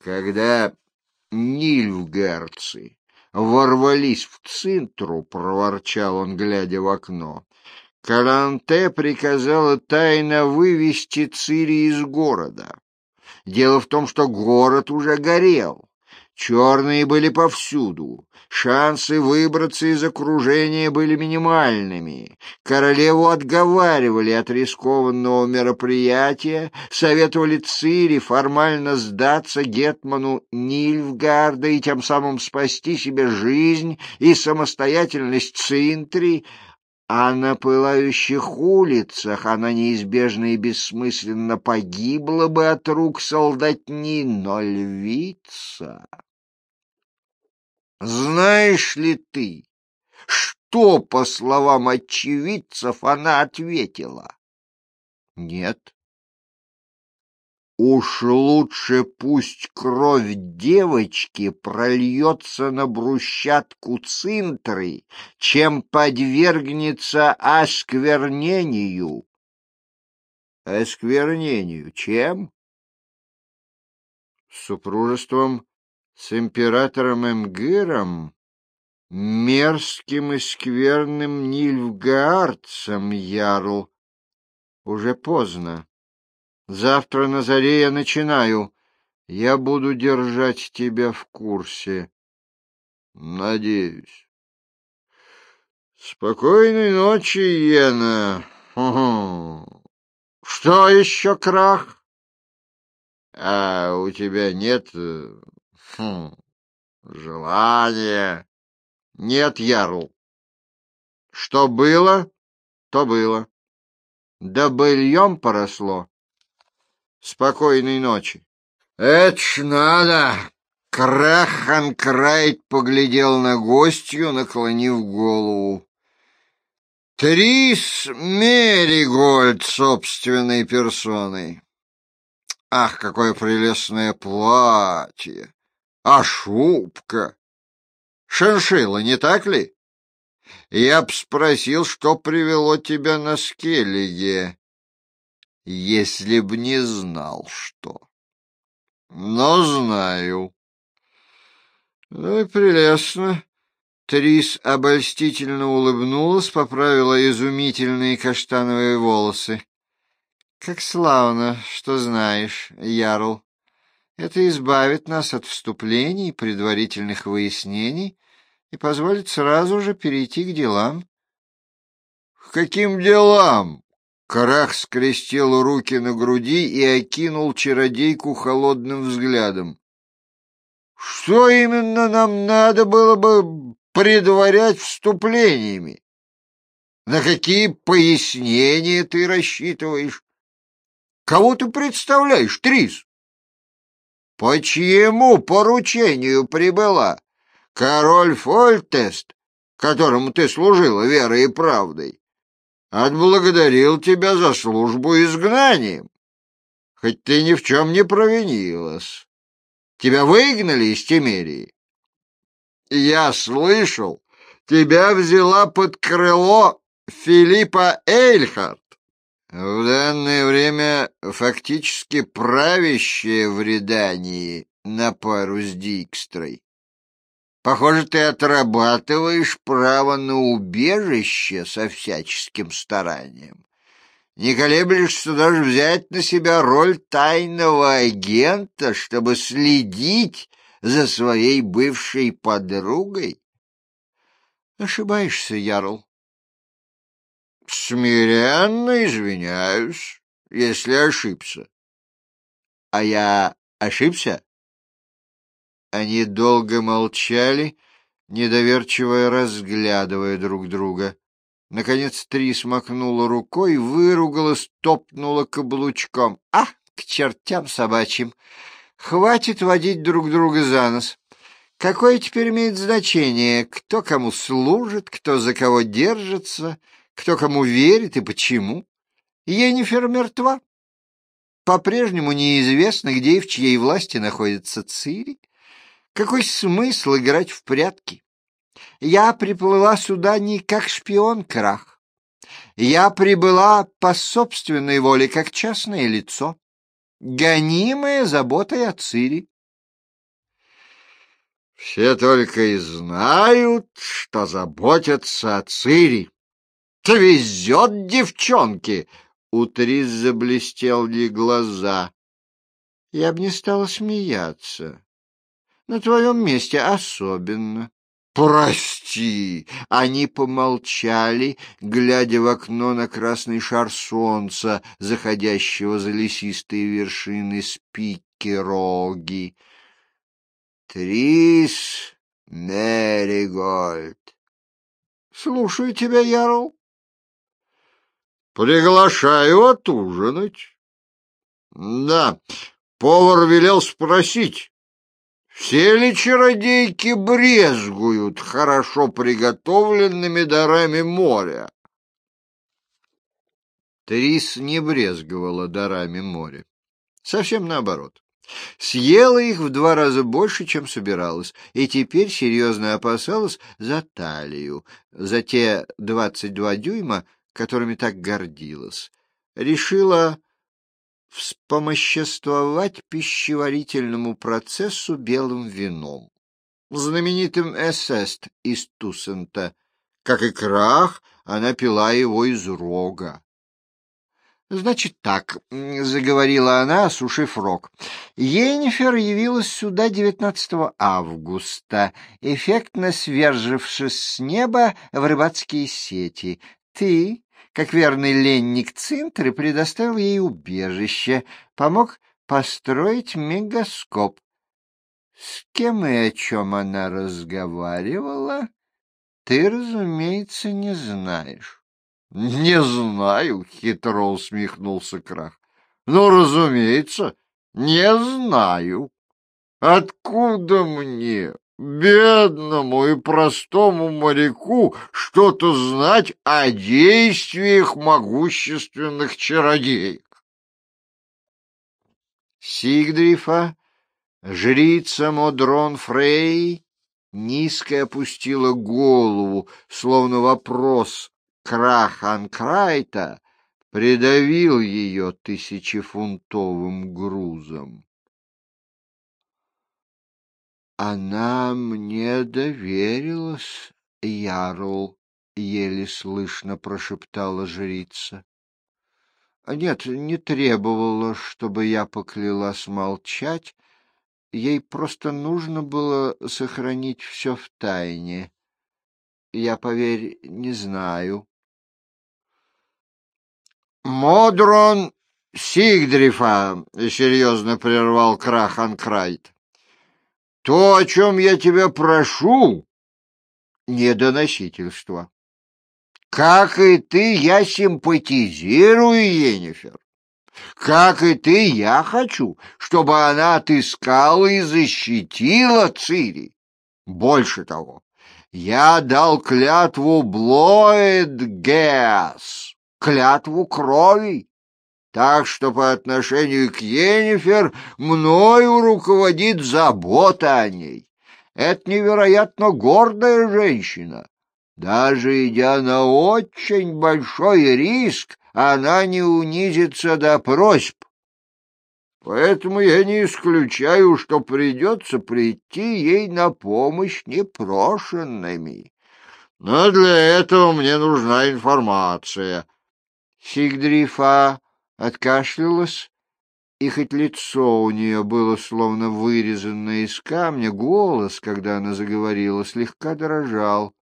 Когда нильфгаарцы ворвались в Цинтру, — проворчал он, глядя в окно, — Каранте приказала тайно вывести Цири из города. Дело в том, что город уже горел. Черные были повсюду. Шансы выбраться из окружения были минимальными. Королеву отговаривали от рискованного мероприятия, советовали Цири формально сдаться гетману Нильфгаарда и тем самым спасти себе жизнь и самостоятельность Цинтри, а на пылающих улицах она неизбежно и бессмысленно погибла бы от рук солдатни, но львица... Знаешь ли ты, что, по словам очевидцев, она ответила? Нет. Уж лучше пусть кровь девочки прольется на брусчатку Цинтры, чем подвергнется осквернению. Осквернению чем? Супружеством с императором Эмгиром, мерзким и скверным нильфгаардцем, ярл. Уже поздно. Завтра на заре я начинаю. Я буду держать тебя в курсе. Надеюсь. Спокойной ночи, Йена. Что еще, Крах? А у тебя нет желания? Нет, ярл. Что было, то было. Да быльем поросло. Спокойной ночи. Это ж надо! Краханкрайт поглядел на гостью, наклонив голову. Трис Меригольд собственной персоной. Ах, какое прелестное платье! А шубка! Шиншилла, не так ли? Я б спросил, что привело тебя на Скеллиге, если б не знал, что. Но знаю. Ну и прелестно. Трис обольстительно улыбнулась, поправила изумительные каштановые волосы. Как славно, что знаешь, ярл. Это избавит нас от вступлений и предварительных выяснений и позволит сразу же перейти к делам. — К каким делам? Крах скрестил руки на груди и окинул чародейку холодным взглядом. — Что именно нам надо было бы предварять вступлениями? На какие пояснения ты рассчитываешь? Кого ты представляешь, Трис? По чьему поручению прибыла? Король Фольтест, которому ты служила верой и правдой, отблагодарил тебя за службу изгнанием, хоть ты ни в чем не провинилась. Тебя выгнали из Темерии. Я слышал, тебя взяла под крыло Филиппа Эйльхарт, в данное время фактически правящая в Редании на пару с Дикстрой. Похоже, ты отрабатываешь право на убежище со всяческим старанием. Не колеблешься даже взять на себя роль тайного агента, чтобы следить за своей бывшей подругой? Ошибаешься, ярл. Смиренно извиняюсь, если ошибся. А я ошибся? Они долго молчали, недоверчиво разглядывая друг друга. Наконец Трис махнула рукой, выругалась, топнула каблучком. — к чертям собачьим! Хватит водить друг друга за нос. Какое теперь имеет значение, кто кому служит, кто за кого держится, кто кому верит и почему? Йеннифер мертва. По-прежнему неизвестно, где и в чьей власти находится Цири. Какой смысл играть в прятки? Я приплыла сюда не как шпион, Крах. Я прибыла по собственной воле, как частное лицо, гонимая заботой о Цири. Все только и знают, что заботятся о Цири. Везет девчонке!» У Трис заблестели глаза. «Я бы не стала смеяться. На твоем месте особенно». «Прости!» Они помолчали, глядя в окно на красный шар солнца, заходящего за лесистые вершины Спикероги. «Трис Меригольд!» «Слушаю тебя, Ярл». «Приглашаю отужинать». «Да, повар велел спросить, все ли чародейки брезгуют хорошо приготовленными дарами моря?» Трис не брезговала дарами моря. Совсем наоборот. Съела их в 2 раза больше, чем собиралась, и теперь серьезно опасалась за талию, за те 22 дюйма, которыми так гордилась. Решила вспомоществовать пищеварительному процессу белым вином, знаменитым эссест из Туссента. Как и Крах, она пила его из рога. «Значит так», — заговорила она, осушив рог. «Йеннифер явилась сюда 19 августа, эффектно свержившись с неба в рыбацкие сети. Ты, как верный ленник Цинтры, предоставил ей убежище, помог построить мегаскоп. С кем и о чем она разговаривала, ты, разумеется, не знаешь». «Не знаю», — хитро усмехнулся Крах. «Ну, разумеется, не знаю. Откуда мне, бедному и простому моряку, что-то знать о действиях могущественных чародеек?» Сигдрифа, жрица Модрон Фрей, низко опустила голову, словно вопрос Крах-Анкрайта придавил ее 1000-фунтовым грузом. «Она мне доверилась, Ярл», — еле слышно прошептала жрица. «Нет, не требовала, чтобы я поклялась молчать. Ей просто нужно было сохранить все в тайне. Я, поверь, не знаю». «Модрон Сигдрифа», — серьезно прервал Крах-Анкрайт, — «то, о чем я тебя прошу, недоносительство. Как и ты, я симпатизирую Йеннифер. Как и ты, я хочу, чтобы она отыскала и защитила Цири. Больше того, я дал клятву Блоэдгеас, клятву крови, так что по отношению к Йеннифер мною руководит забота о ней. Это невероятно гордая женщина. Даже идя на очень большой риск, она не унизится до просьб. Поэтому я не исключаю, что придется прийти ей на помощь непрошенными. Но для этого мне нужна информация». Сигдрифа откашлялась, и хоть лицо у нее было словно вырезанное из камня, голос, когда она заговорила, слегка дрожал.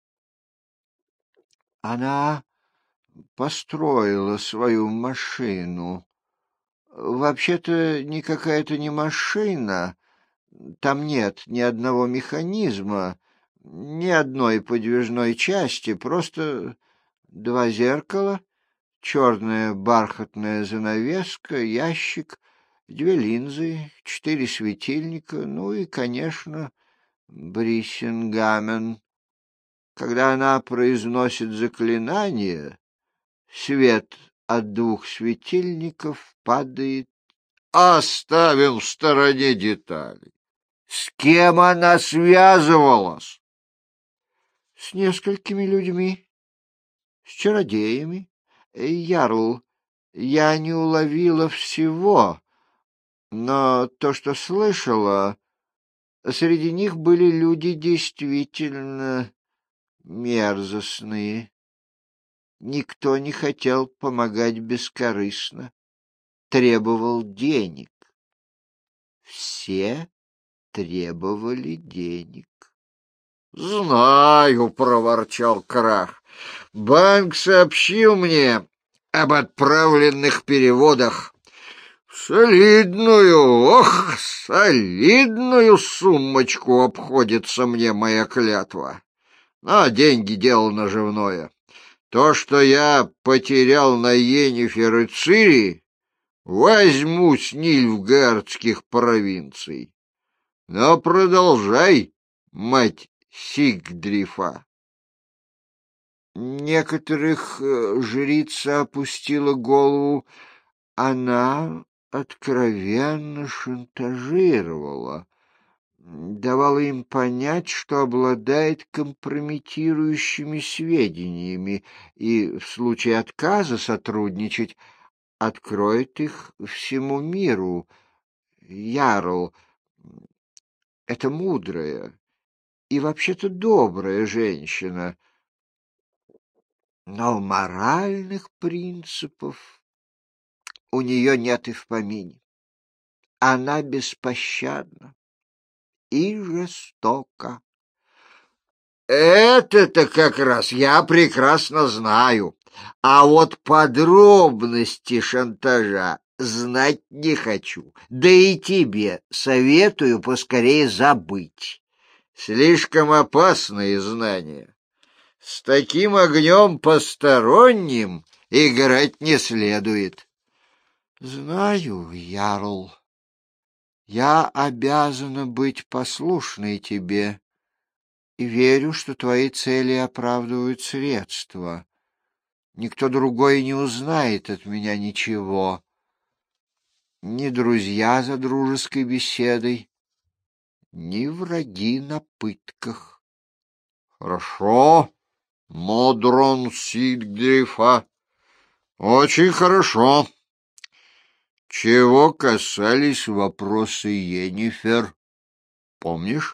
Она построила свою машину. Вообще-то никакая это не машина, там нет ни одного механизма, ни одной подвижной части, просто 2 зеркала, черная бархатная занавеска, ящик, 2 линзы, 4 светильника, ну и, конечно, брисингамен. Когда она произносит заклинание, свет от 2 светильников падает. Оставим в стороне детали. С кем она связывалась? С несколькими людьми, с чародеями. Ярл, я не уловила всего, но то, что слышала, Среди них были люди действительно мерзостные. Никто не хотел помогать бескорыстно, требовал денег. Все требовали денег. — Знаю, — проворчал Крах. — Банк сообщил мне об отправленных переводах. Солидную суммочку обходится мне моя клятва. Но деньги — дело наживное. То, что я потерял на Йеннифер и Цири, возьму с нильфгаардских провинций. Но продолжай, мать Сигдрифа. Некоторых жрица опустила голову. Она откровенно шантажировала, давала им понять, что обладает компрометирующими сведениями и в случае отказа сотрудничать откроет их всему миру. Ярл — это мудрая и вообще-то добрая женщина, но моральных принципов у нее нет и в помине. Она беспощадна и жестока. Это-то как раз я прекрасно знаю, а вот подробности шантажа знать не хочу, да и тебе советую поскорее забыть. Слишком опасные знания. С таким огнем посторонним играть не следует. Знаю, Ярл, я обязана быть послушной тебе и верю, что твои цели оправдывают средства. Никто другой не узнает от меня ничего. Ни друзья за дружеской беседой, ни враги на пытках. Хорошо, Модрон Сигдрифа, очень хорошо. Чего касались вопросы Йеннифер, помнишь?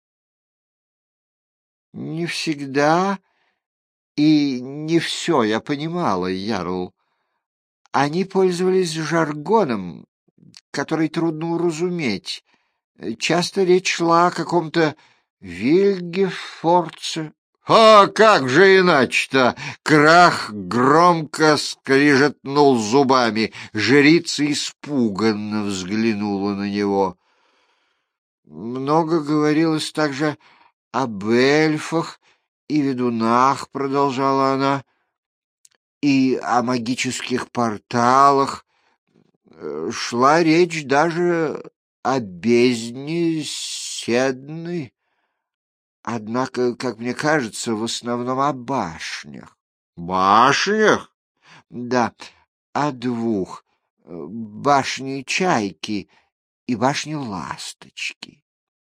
Не всегда и не все я понимала, Ярл. Они пользовались жаргоном, который трудно уразуметь. Часто речь шла о каком-то Вильгефорце. А как же иначе-то? Крах громко скрижетнул зубами. Жрица испуганно взглянула на него. Много говорилось также об эльфах и ведунах, продолжала она, и о магических порталах. Шла речь даже о бездне Седны. Однако, как мне кажется, в основном о башнях. Башнях? Да, о двух. Башне Чайки и башне Ласточки.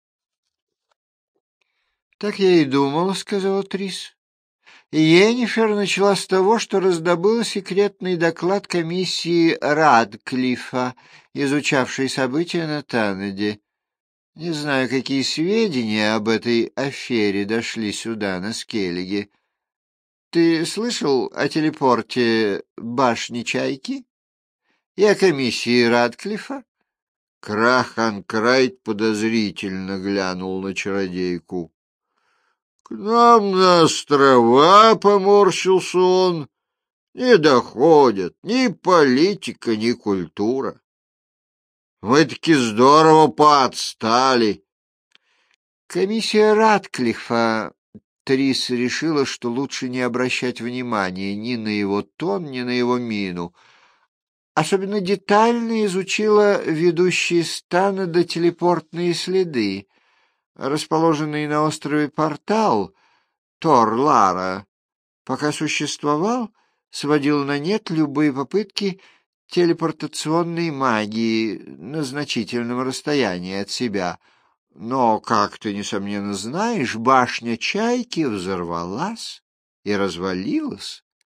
Так я и думала, сказала Трис. Йеннифер начала с того, что раздобыла секретный доклад комиссии Радклифа, изучавшей события на Танеде. Не знаю, какие сведения об этой афере дошли сюда, на Скеллиге. Ты слышал о телепорте башни Чайки и о комиссии Радклифа? Крах-Анкрайт подозрительно глянул на чародейку. — К нам на острова, — поморщился он, — не доходят ни политика, ни культура. Мы-таки здорово поотстали. Комиссия Радклифа. Трис решила, что лучше не обращать внимания ни на его тон, ни на его мину. Особенно детально изучила ведущие с Танеда телепортные следы. Расположенный на острове портал Тор-Лара, пока существовал, сводил на нет любые попытки телепортационной магии на значительном расстоянии от себя. Но, как ты, несомненно, знаешь, башня Чайки взорвалась и развалилась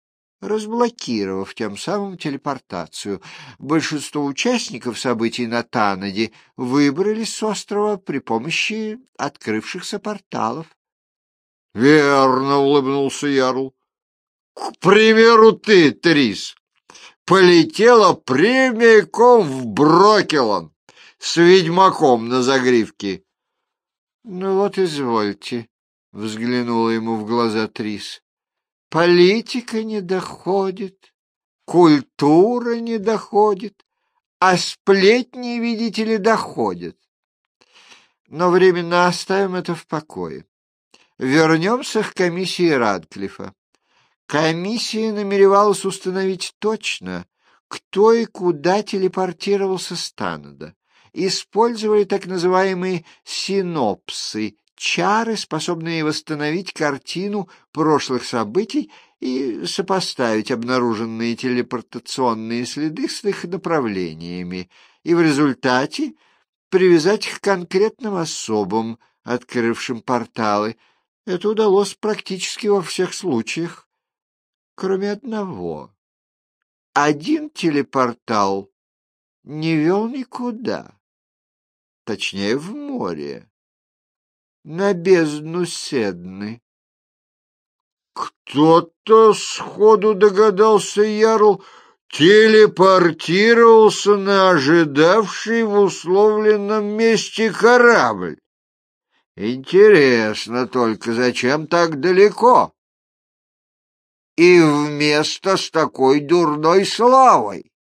разблокировав тем самым телепортацию. Большинство участников событий на Танаде выбрались с острова при помощи открывшихся порталов. — Верно, — улыбнулся Ярл. — К примеру, ты, Трис, полетела прямиком в Брокелон с ведьмаком на загривке. — Ну вот, извольте, — взглянула ему в глаза Трис. — Политика не доходит, культура не доходит, а сплетни, видите ли, доходят. Но временно оставим это в покое. Вернемся к комиссии Радклифа. Комиссия намеревалась установить точно, кто и куда телепортировался с Танада. Использовали так называемые синопсы, чары, способные восстановить картину прошлых событий и сопоставить обнаруженные телепортационные следы с их направлениями, и в результате привязать к конкретным особам, открывшим порталы. Это удалось практически во всех случаях, кроме одного. Один телепортал не вел никуда, точнее, в море, на бездну Седны. Кто-то сходу догадался, Ярл, телепортировался на ожидавший в условленном месте корабль. Интересно только, зачем так далеко? И вместо с такой дурной славой.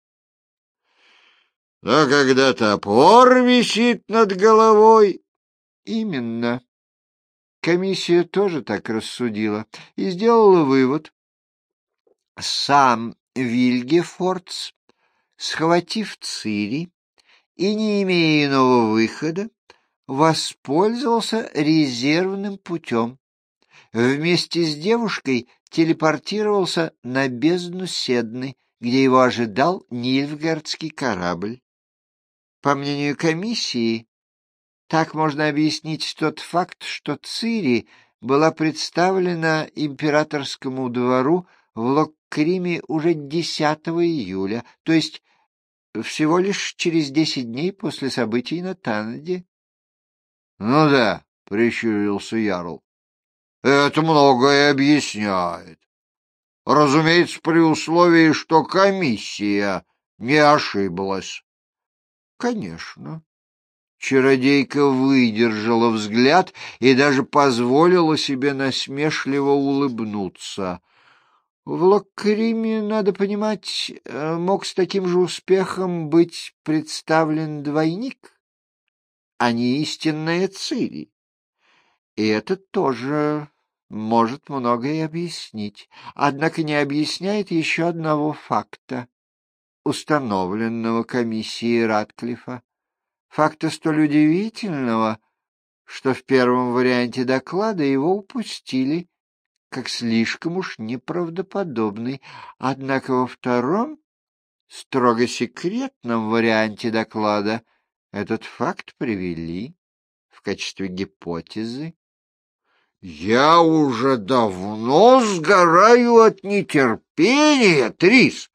А когда топор висит над головой... Именно. Комиссия тоже так рассудила и сделала вывод. Сам Вильгефордс, схватив Цири и не имея иного выхода, воспользовался резервным путем. Вместе с девушкой телепортировался на бездну Седны, где его ожидал Нильфгардский корабль. По мнению комиссии, так можно объяснить тот факт, что Цири была представлена императорскому двору в Локкриме уже 10 июля, то есть всего лишь через 10 дней после событий на Танаде. — Ну да, — прищурился Ярл, — это многое объясняет. Разумеется, при условии, что комиссия не ошиблась. — Конечно. Чародейка выдержала взгляд и даже позволила себе насмешливо улыбнуться. В Локкриме, надо понимать, мог с таким же успехом быть представлен двойник, а не истинная Цири. И это тоже может многое объяснить, однако не объясняет еще одного факта, установленного комиссией Радклифа. Факта столь удивительного, что в первом варианте доклада его упустили, как слишком уж неправдоподобный, однако во втором, строго секретном варианте доклада этот факт привели в качестве гипотезы. Я уже давно сгораю от нетерпения, Трис.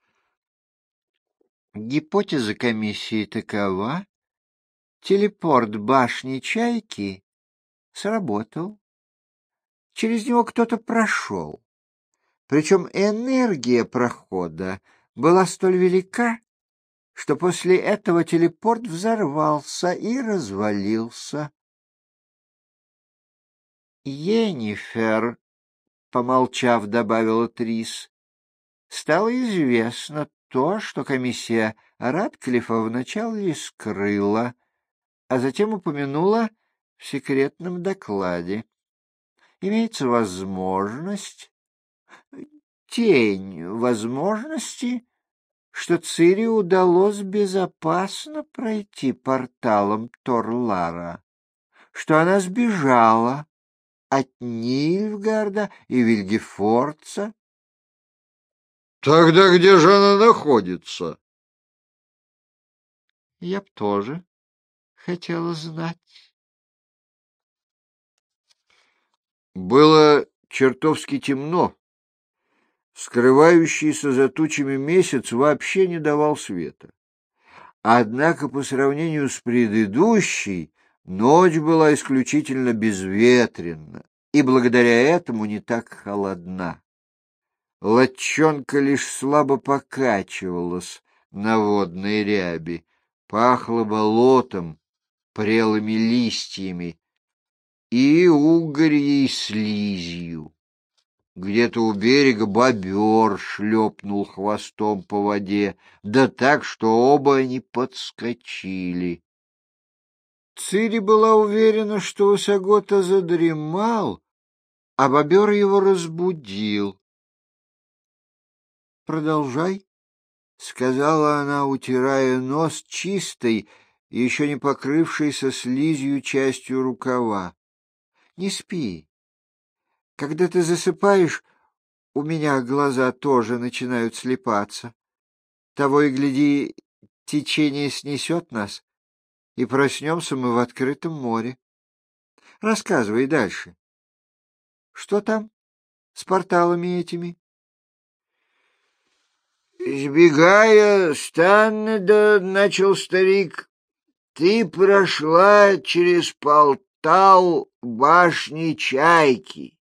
Гипотеза комиссии такова: телепорт башни Чайки сработал. Через него кто-то прошел. Причем энергия прохода была столь велика, что после этого телепорт взорвался и развалился. Йеннифер, помолчав, добавила Трис, стало известно то, что комиссия Радклифа вначале скрыла, а затем упомянула в секретном докладе. Имеется возможность, тень возможности, что Цири удалось безопасно пройти порталом Торлара, что она сбежала от Нильфгарда и Вильгефордса. Тогда где же она находится? Я б тоже хотела знать. Было чертовски темно. Скрывающийся за тучами месяц вообще не давал света. Однако по сравнению с предыдущей ночь была исключительно безветренна и благодаря этому не так холодна. Лодчонка лишь слабо покачивалась на водной ряби, пахло болотом, прелыми листьями и угорьей слизью. Где-то у берега бобер шлепнул хвостом по воде, да так, что оба они подскочили. Цири была уверена, что Высогота задремал, а бобер его разбудил. — Продолжай, — сказала она, утирая нос чистой, еще не покрывшейся слизью частью рукава. — Не спи. Когда ты засыпаешь, у меня глаза тоже начинают слипаться. Того и гляди, течение снесет нас, и проснемся мы в открытом море. Рассказывай дальше. Что там с порталами этими? Сбегая с Таннеда, начал старик, ты прошла через портал башни Чайки,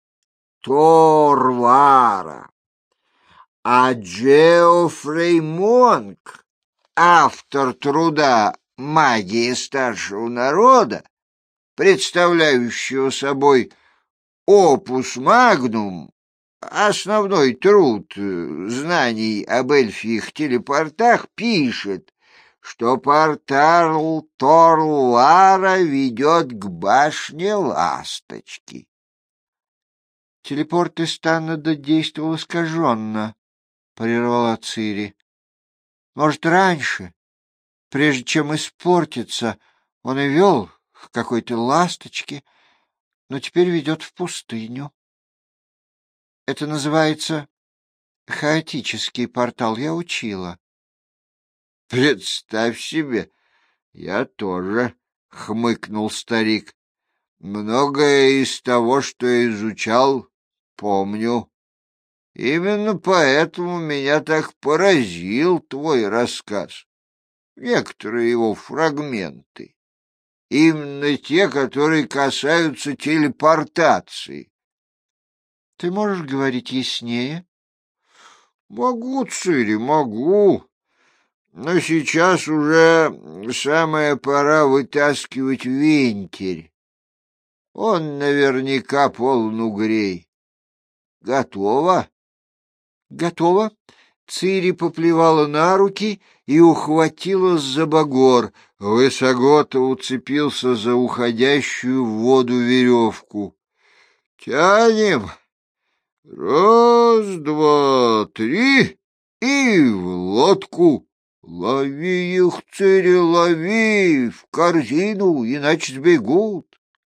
Торвара. А Джеофрей Монк, автор труда «Магия старшего народа», представляющего собой опус магнум, основной труд знаний об эльфьих телепортах, пишет, что портал Торлара ведет к башне Ласточки. Телепорт из Таннеда действовал искаженно, — прервала Цири. Может, раньше, прежде чем испортиться, он и вел к какой-то ласточке, но теперь ведет в пустыню. Это называется хаотический портал, я учила. — Представь себе, я тоже, — хмыкнул старик. — Многое из того, что я изучал, помню. Именно поэтому меня так поразил твой рассказ. Некоторые его фрагменты. Именно те, которые касаются телепортации. Ты можешь говорить яснее? Могу, Цири, могу. Но сейчас уже самая пора вытаскивать вентиль. Он наверняка полон угрей. Готово? Готово. Цири поплевала на руки и ухватилась за багор. Высогота уцепился за уходящую в воду веревку. Тянем. Раз, два, три и в лодку. Лови их, Цири, лови в корзину, иначе сбегут.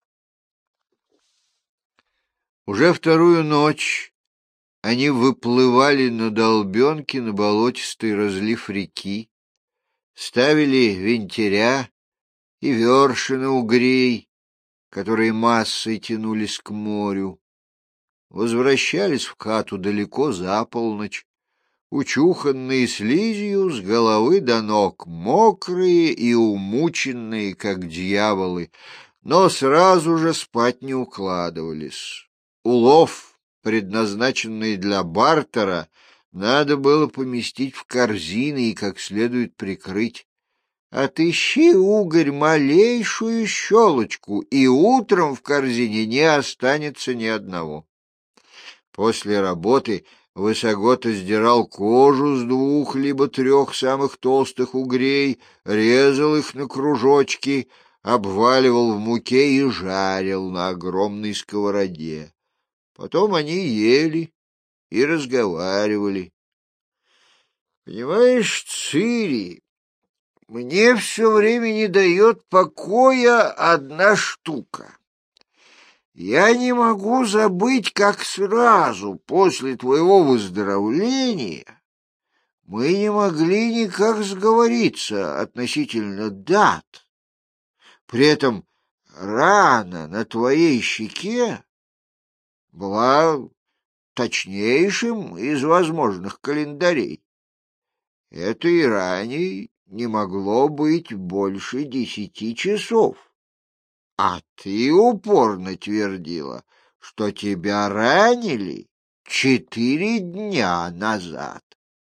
Уже вторую ночь они выплывали на долбенке на болотистый разлив реки, ставили винтиря и вершины угрей, которые массой тянулись к морю. Возвращались в хату далеко за полночь, учуханные слизью с головы до ног, мокрые и умученные, как дьяволы, но сразу же спать не укладывались. Улов, предназначенный для бартера, надо было поместить в корзины и как следует прикрыть. Отыщи, угорь, малейшую щелочку, и утром в корзине не останется ни одного. После работы Высогота сдирал кожу с 2 либо 3 самых толстых угрей, резал их на кружочки, обваливал в муке и жарил на огромной сковороде. Потом они ели и разговаривали. Понимаешь, Цири, мне все время не дает покоя одна штука. Я не могу забыть, как сразу после твоего выздоровления мы не могли никак сговориться относительно дат. При этом рана на твоей щеке была точнейшим из возможных календарей. Этой ране не могло быть больше 10 часов. А ты упорно твердила, что тебя ранили 4 дня назад.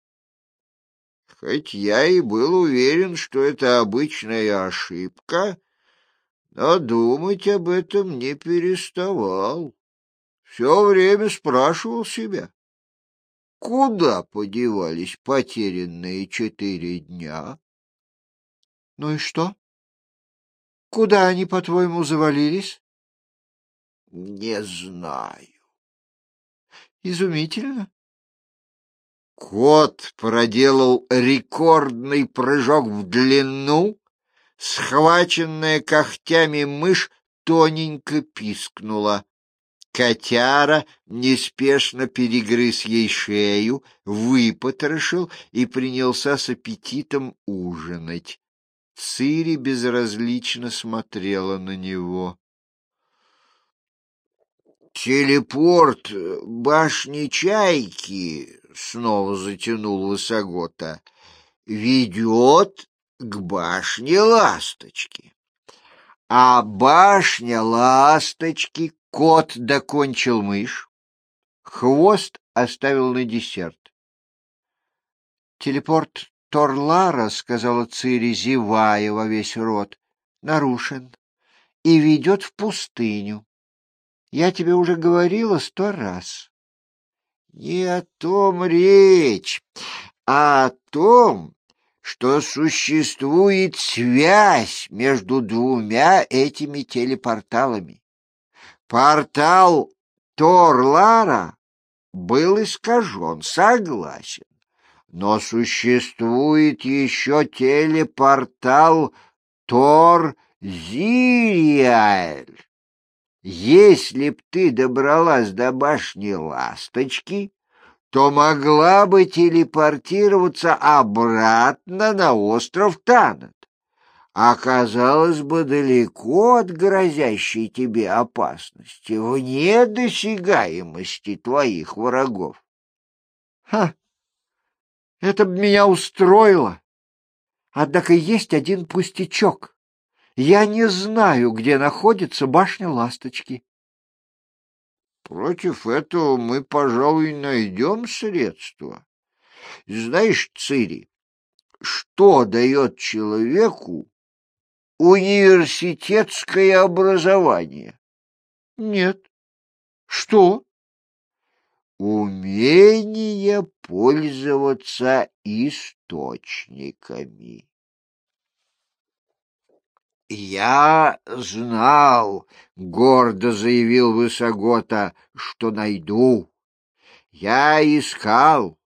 Хоть я и был уверен, что это обычная ошибка, но думать об этом не переставал. Все время спрашивал себя, куда подевались потерянные 4 дня? Ну и что? Куда они, по-твоему, завалились? Не знаю. Изумительно. Кот проделал рекордный прыжок в длину, схваченная когтями мышь тоненько пискнула. Котяра неспешно перегрыз ей шею, выпотрошил и принялся с аппетитом ужинать. Цири безразлично смотрела на него. «Телепорт башни Чайки», — снова затянул Высогота, — «ведет к башне Ласточки. А башня Ласточки...» Кот докончил мышь, хвост оставил на десерт. «Телепорт Торлара, — сказала Цири, зевая во весь рот, — нарушен и ведет в пустыню. Я тебе уже говорила 100 раз». «Не о том речь, а о том, что существует связь между двумя этими телепорталами. Портал Торлара был искажен, согласен, но существует еще телепортал Тор-Зириэль. Если б ты добралась до башни Ласточки, то могла бы телепортироваться обратно на остров Танат. Оказалось бы далеко от грозящей тебе опасности, вне досягаемости твоих врагов. Ха! Это б меня устроило. Однако есть один пустячок. Я не знаю, где находится башня Ласточки. Против этого мы, пожалуй, найдем средства. Знаешь, Цири, что дает человеку университетское образование? Нет. Что? Умение пользоваться источниками. «Я знал, — гордо заявил Высогота, — что найду. Я искал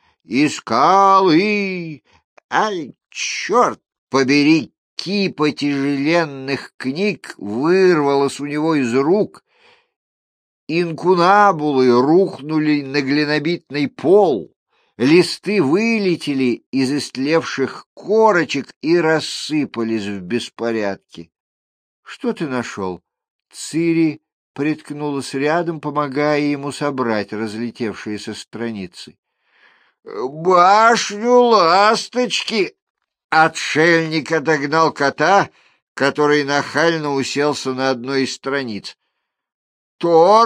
и... Ай, черт побери, кипа тяжеленных книг вырвалась у него из рук. Инкунабулы рухнули на глинобитный пол. Листы вылетели из истлевших корочек и рассыпались в беспорядке. — Что ты нашел? Цири приткнулась рядом, помогая ему собрать разлетевшиеся страницы. — Башню Ласточки! Отшельник отогнал кота, который нахально уселся на одной из страниц. —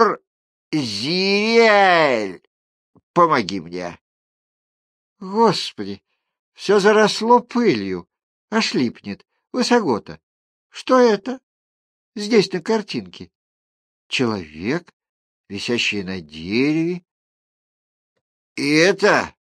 Тор-Зириэль! Помоги мне! Господи, все заросло пылью, аж липнет. Высогота. Что это? Здесь на картинке. Человек, висящий на дереве. И это